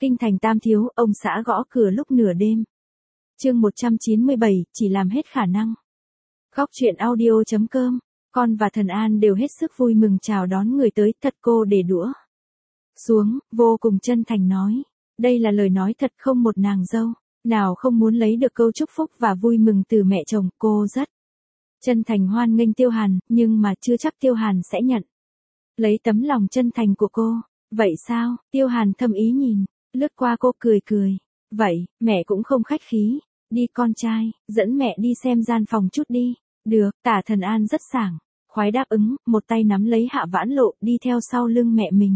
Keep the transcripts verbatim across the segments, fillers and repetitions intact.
Kinh thành Tam Thiếu, ông xã gõ cửa lúc nửa đêm. Chương một trăm chín mươi bảy, chỉ làm hết khả năng. Góc truyện audio chấm com, con và Thần An đều hết sức vui mừng chào đón người tới, thật cô để đũa xuống, vô cùng chân thành nói. Đây là lời nói thật, không một nàng dâu nào không muốn lấy được câu chúc phúc và vui mừng từ mẹ chồng. Cô rất chân thành hoan nghênh Tiêu Hàn, nhưng mà chưa chắc Tiêu Hàn sẽ nhận lấy tấm lòng chân thành của cô. Vậy sao? Tiêu Hàn thâm ý nhìn lướt qua cô, cười cười. Vậy, mẹ cũng không khách khí. Đi con trai, dẫn mẹ đi xem gian phòng chút đi. Được, Tả Thần An rất sảng khoái đáp ứng, một tay nắm lấy Hạ Vãn Lộ, đi theo sau lưng mẹ mình.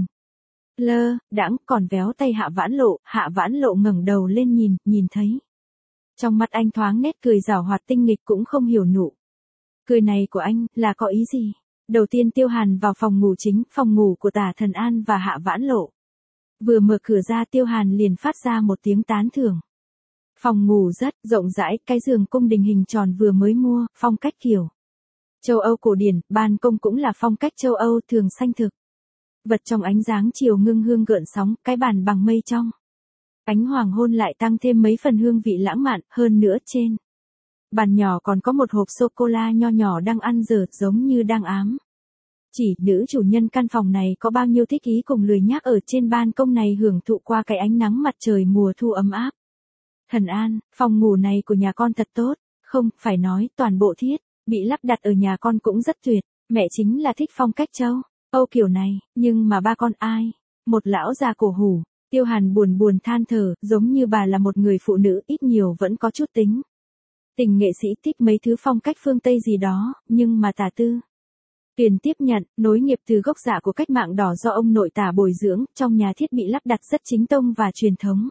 Lơ, đãng, còn véo tay Hạ Vãn Lộ. Hạ Vãn Lộ ngẩng đầu lên nhìn, nhìn thấy trong mắt anh thoáng nét cười giảo hoạt tinh nghịch, cũng không hiểu nụ cười này của anh là có ý gì. Đầu tiên Tiêu Hàn vào phòng ngủ chính, phòng ngủ của Tả Thần An và Hạ Vãn Lộ. Vừa mở cửa ra, Tiêu Hàn liền phát ra một tiếng tán thưởng. Phòng ngủ rất rộng rãi, cái giường cung đình hình tròn vừa mới mua, phong cách kiểu châu Âu cổ điển, ban công cũng là phong cách châu Âu thường xanh thực. Vật trong ánh dáng chiều ngưng hương gợn sóng, cái bàn bằng mây trong ánh hoàng hôn lại tăng thêm mấy phần hương vị lãng mạn, hơn nữa trên bàn nhỏ còn có một hộp sô-cô-la nho nhỏ đang ăn dở, giống như đang ám chỉ nữ chủ nhân căn phòng này có bao nhiêu thích ý cùng lười nhác ở trên ban công này hưởng thụ qua cái ánh nắng mặt trời mùa thu ấm áp. Thần An, phòng ngủ này của nhà con thật tốt. Không, phải nói, toàn bộ thiết bị lắp đặt ở nhà con cũng rất tuyệt. Mẹ chính là thích phong cách châu Âu kiểu này, nhưng mà ba con ai? Một lão già cổ hủ. Tiêu Hàn buồn buồn than thở, giống như bà là một người phụ nữ ít nhiều vẫn có chút tính tình nghệ sĩ, thích mấy thứ phong cách phương Tây gì đó, nhưng mà Tả Tư Tuyền tiếp nhận, nối nghiệp từ gốc dạ của cách mạng đỏ do ông nội Tả bồi dưỡng, trong nhà thiết bị lắp đặt rất chính tông và truyền thống.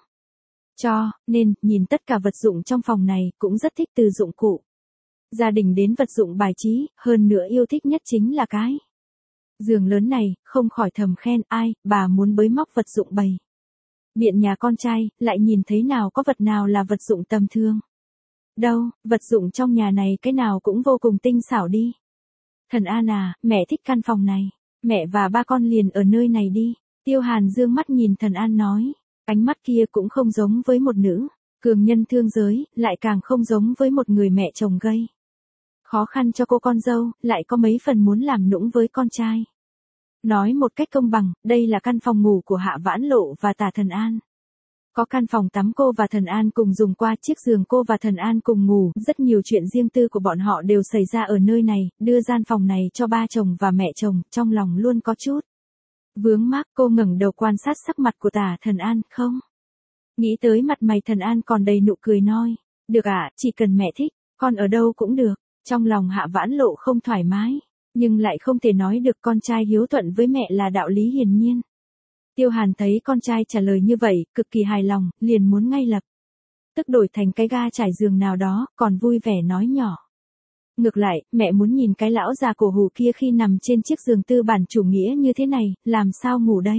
Cho nên, nhìn tất cả vật dụng trong phòng này, cũng rất thích từ dụng cụ gia đình đến vật dụng bài trí, hơn nữa yêu thích nhất chính là cái giường lớn này, không khỏi thầm khen, ai, bà muốn bới móc vật dụng bày biện nhà con trai, lại nhìn thấy nào có vật nào là vật dụng tầm thường. Đâu, vật dụng trong nhà này cái nào cũng vô cùng tinh xảo đi. Thần An à, mẹ thích căn phòng này, mẹ và ba con liền ở nơi này đi. Tiêu Hàn dương mắt nhìn Thần An nói, ánh mắt kia cũng không giống với một nữ cường nhân thương giới, lại càng không giống với một người mẹ chồng gây khó khăn cho cô con dâu, lại có mấy phần muốn làm nũng với con trai. Nói một cách công bằng, đây là căn phòng ngủ của Hạ Vãn Lộ và Tả Thần An. Có căn phòng tắm cô và Thần An cùng dùng qua, chiếc giường cô và Thần An cùng ngủ, rất nhiều chuyện riêng tư của bọn họ đều xảy ra ở nơi này, đưa gian phòng này cho ba chồng và mẹ chồng, trong lòng luôn có chút vướng mắc. Cô ngẩng đầu quan sát sắc mặt của Tả Thần An, không nghĩ tới mặt mày Thần An còn đầy nụ cười nói, được ạ, à, chỉ cần mẹ thích, con ở đâu cũng được. Trong lòng Hạ Vãn Lộ không thoải mái, nhưng lại không thể nói được, con trai hiếu thuận với mẹ là đạo lý hiển nhiên. Tiêu Hàn thấy con trai trả lời như vậy, cực kỳ hài lòng, liền muốn ngay lập tức đổi thành cái ga trải giường nào đó, còn vui vẻ nói nhỏ. Ngược lại, mẹ muốn nhìn cái lão già cổ hủ kia khi nằm trên chiếc giường tư bản chủ nghĩa như thế này, làm sao ngủ đây?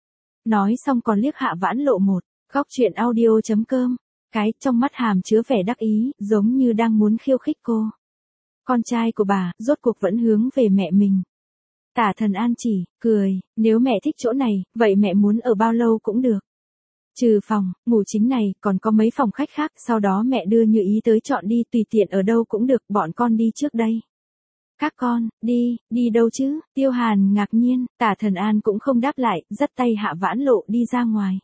Nói xong còn liếc Hạ Vãn Lộ một, góc truyện audio chấm com, cái trong mắt hàm chứa vẻ đắc ý, giống như đang muốn khiêu khích cô. Con trai của bà, rốt cuộc vẫn hướng về mẹ mình. Tả Thần An chỉ, cười, nếu mẹ thích chỗ này, vậy mẹ muốn ở bao lâu cũng được. Trừ phòng, ngủ chính này, còn có mấy phòng khách khác, sau đó mẹ đưa Như Ý tới chọn đi, tùy tiện ở đâu cũng được, bọn con đi trước đây. Các con, đi, đi đâu chứ? Tiêu Hàn ngạc nhiên, Tả Thần An cũng không đáp lại, dắt tay Hạ Vãn Lộ đi ra ngoài.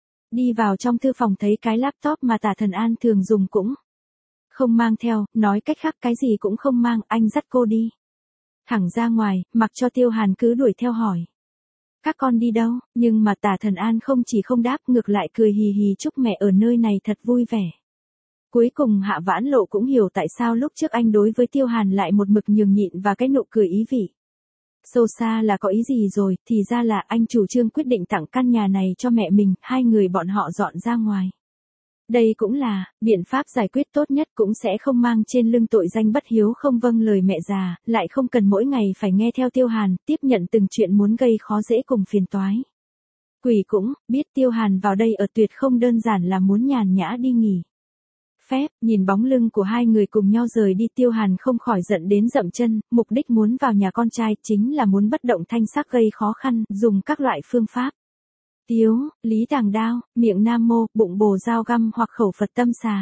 Đi vào trong thư phòng thấy cái laptop mà Tả Thần An thường dùng cũng không mang theo, nói cách khác cái gì cũng không mang, anh dắt cô đi thẳng ra ngoài, mặc cho Tiêu Hàn cứ đuổi theo hỏi. Các con đi đâu? Nhưng mà Tả Thần An không chỉ không đáp, ngược lại cười hì hì chúc mẹ ở nơi này thật vui vẻ. Cuối cùng Hạ Vãn Lộ cũng hiểu tại sao lúc trước anh đối với Tiêu Hàn lại một mực nhường nhịn và cái nụ cười ý vị sâu xa là có ý gì rồi, thì ra là anh chủ trương quyết định tặng căn nhà này cho mẹ mình, hai người bọn họ dọn ra ngoài. Đây cũng là biện pháp giải quyết tốt nhất, cũng sẽ không mang trên lưng tội danh bất hiếu không vâng lời mẹ già, lại không cần mỗi ngày phải nghe theo Tiêu Hàn, tiếp nhận từng chuyện muốn gây khó dễ cùng phiền toái. Quỷ cũng biết Tiêu Hàn vào đây ở tuyệt không đơn giản là muốn nhàn nhã đi nghỉ phép, nhìn bóng lưng của hai người cùng nhau rời đi, Tiêu Hàn không khỏi giận đến dậm chân, mục đích muốn vào nhà con trai chính là muốn bất động thanh sắc gây khó khăn, dùng các loại phương pháp Tiếu, lý tàng đao, miệng nam mô, bụng bồ dao găm hoặc khẩu Phật tâm xà.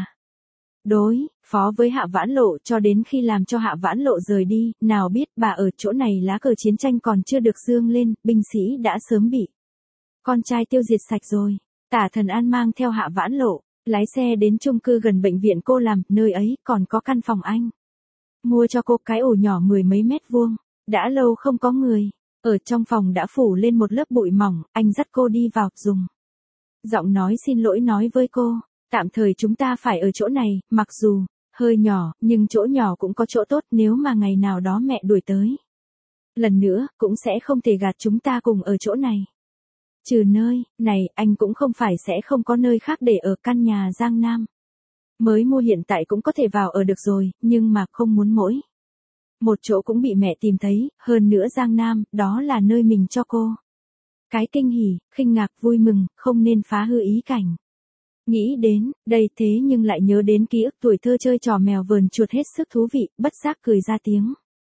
Đối, phó với Hạ Vãn Lộ cho đến khi làm cho Hạ Vãn Lộ rời đi, nào biết bà ở chỗ này lá cờ chiến tranh còn chưa được dương lên, binh sĩ đã sớm bị con trai tiêu diệt sạch rồi. Tả Thần An mang theo Hạ Vãn Lộ, lái xe đến chung cư gần bệnh viện cô làm, nơi ấy còn có căn phòng anh mua cho cô cái ổ nhỏ mười mấy mét vuông, đã lâu không có người. Ở trong phòng đã phủ lên một lớp bụi mỏng, anh dắt cô đi vào, dùng giọng nói xin lỗi nói với cô, tạm thời chúng ta phải ở chỗ này, mặc dù hơi nhỏ, nhưng chỗ nhỏ cũng có chỗ tốt, nếu mà ngày nào đó mẹ đuổi tới lần nữa, cũng sẽ không thể gạt chúng ta cùng ở chỗ này. Trừ nơi này, anh cũng không phải sẽ không có nơi khác để ở, căn nhà Giang Nam mới mua hiện tại cũng có thể vào ở được rồi, nhưng mà không muốn mỗi một chỗ cũng bị mẹ tìm thấy, hơn nữa Giang Nam, đó là nơi mình cho cô cái kinh hỉ, khinh ngạc, vui mừng, không nên phá hư ý cảnh. Nghĩ đến đây thế nhưng lại nhớ đến ký ức tuổi thơ chơi trò mèo vờn chuột hết sức thú vị, bất giác cười ra tiếng.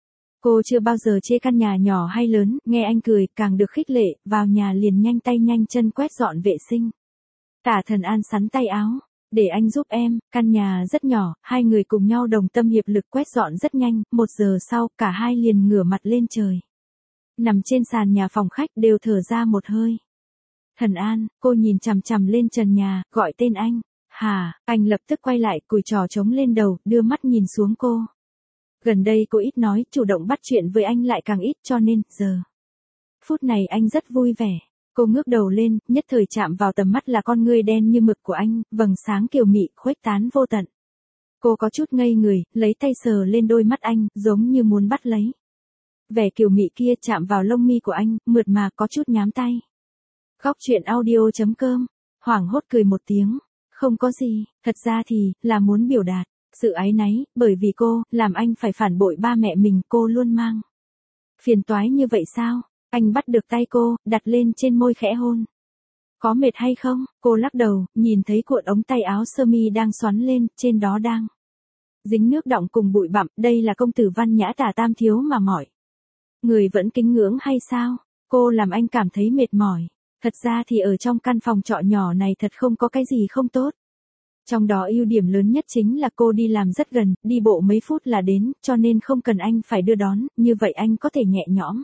Cô chưa bao giờ chê căn nhà nhỏ hay lớn, nghe anh cười, càng được khích lệ, vào nhà liền nhanh tay nhanh chân quét dọn vệ sinh. Tả Thần An sắn tay áo, để anh giúp em, căn nhà rất nhỏ, hai người cùng nhau đồng tâm hiệp lực quét dọn rất nhanh, một giờ sau, cả hai liền ngửa mặt lên trời. Nằm trên sàn nhà phòng khách đều thở ra một hơi. Thần An, cô nhìn chằm chằm lên trần nhà, gọi tên anh. Hà, anh lập tức quay lại, cùi trò trống lên đầu, đưa mắt nhìn xuống cô. Gần đây cô ít nói, chủ động bắt chuyện với anh lại càng ít, cho nên, giờ phút này anh rất vui vẻ. Cô ngước đầu lên, nhất thời chạm vào tầm mắt là con ngươi đen như mực của anh, vầng sáng kiều mị, khuếch tán vô tận. Cô có chút ngây người, lấy tay sờ lên đôi mắt anh, giống như muốn bắt lấy. Vẻ kiều mị kia chạm vào lông mi của anh, mượt mà có chút nhám tay. Góc truyện audio chấm com, hoảng hốt cười một tiếng. Không có gì, thật ra thì, là muốn biểu đạt sự áy náy, bởi vì cô, làm anh phải phản bội ba mẹ mình, cô luôn mang phiền toái như vậy sao? Anh bắt được tay cô, đặt lên trên môi khẽ hôn. Có mệt hay không? Cô lắc đầu, nhìn thấy cuộn ống tay áo sơ mi đang xoắn lên, trên đó đang dính nước đọng cùng bụi bặm, đây là công tử Văn Nhã Tả Tam Thiếu mà mỏi. Người vẫn kính ngưỡng hay sao? Cô làm anh cảm thấy mệt mỏi. Thật ra thì ở trong căn phòng trọ nhỏ này thật không có cái gì không tốt. Trong đó ưu điểm lớn nhất chính là cô đi làm rất gần, đi bộ mấy phút là đến, cho nên không cần anh phải đưa đón, như vậy anh có thể nhẹ nhõm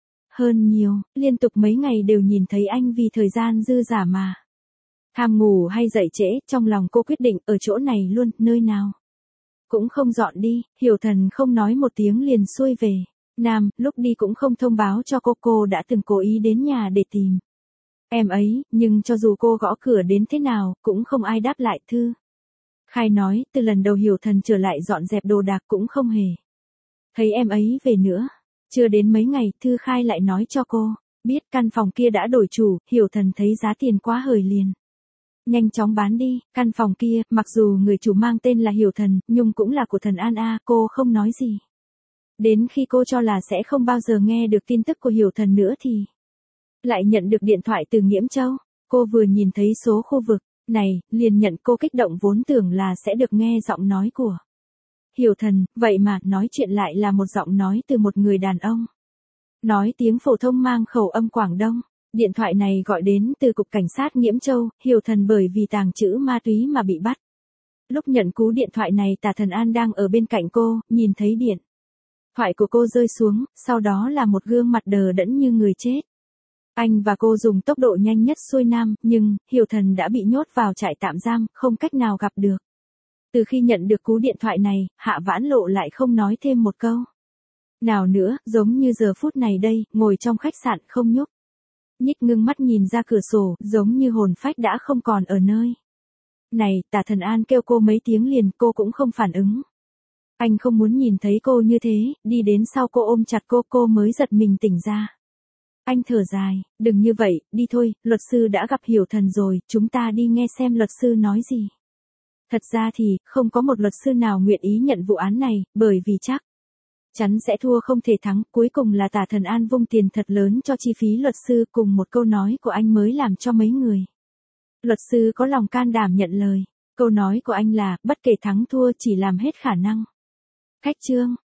hơn nhiều, liên tục mấy ngày đều nhìn thấy anh vì thời gian dư dả mà tham ngủ hay dậy trễ, trong lòng cô quyết định ở chỗ này luôn, nơi nào cũng không dọn đi. Hiểu Thần không nói một tiếng liền xuôi về Nam, lúc đi cũng không thông báo cho cô, cô đã từng cố ý đến nhà để tìm em ấy, nhưng cho dù cô gõ cửa đến thế nào, cũng không ai đáp lại. Thư Khai nói, từ lần đầu Hiểu Thần trở lại dọn dẹp đồ đạc cũng không hề thấy em ấy về nữa. Chưa đến mấy ngày, Thư Khai lại nói cho cô biết căn phòng kia đã đổi chủ, Hiểu Thần thấy giá tiền quá hời liền nhanh chóng bán đi. Căn phòng kia, mặc dù người chủ mang tên là Hiểu Thần, nhưng cũng là của Thần An a, cô không nói gì. Đến khi cô cho là sẽ không bao giờ nghe được tin tức của Hiểu Thần nữa thì lại nhận được điện thoại từ Nghiễm Châu. Cô vừa nhìn thấy số khu vực này, liền nhận. Cô kích động vốn tưởng là sẽ được nghe giọng nói của Hiểu Thần, vậy mà nói chuyện lại là một giọng nói từ một người đàn ông. Nói tiếng phổ thông mang khẩu âm Quảng Đông. Điện thoại này gọi đến từ cục cảnh sát Nghiễm Châu. Hiểu Thần bởi vì tàng trữ ma túy mà bị bắt. Lúc nhận cú điện thoại này, Tả Thần An đang ở bên cạnh cô, nhìn thấy điện thoại của cô rơi xuống, sau đó là một gương mặt đờ đẫn như người chết. Anh và cô dùng tốc độ nhanh nhất xuôi Nam, nhưng, Hiểu Thần đã bị nhốt vào trại tạm giam, không cách nào gặp được. Từ khi nhận được cú điện thoại này, Hạ Vãn Lộ lại không nói thêm một câu nào nữa, giống như giờ phút này đây, ngồi trong khách sạn không nhúc nhích, ngưng mắt nhìn ra cửa sổ, giống như hồn phách đã không còn ở nơi này. Tả Thần An kêu cô mấy tiếng liền, cô cũng không phản ứng. Anh không muốn nhìn thấy cô như thế, đi đến sau cô ôm chặt cô, cô mới giật mình tỉnh ra. Anh thở dài, đừng như vậy, đi thôi, luật sư đã gặp Hiểu Thần rồi, chúng ta đi nghe xem luật sư nói gì. Thật ra thì, không có một luật sư nào nguyện ý nhận vụ án này, bởi vì chắc chắn sẽ thua không thể thắng. Cuối cùng là Tả Thần An vung tiền thật lớn cho chi phí luật sư, cùng một câu nói của anh mới làm cho mấy người luật sư có lòng can đảm nhận lời. Câu nói của anh là, bất kể thắng thua chỉ làm hết khả năng. Khách trương,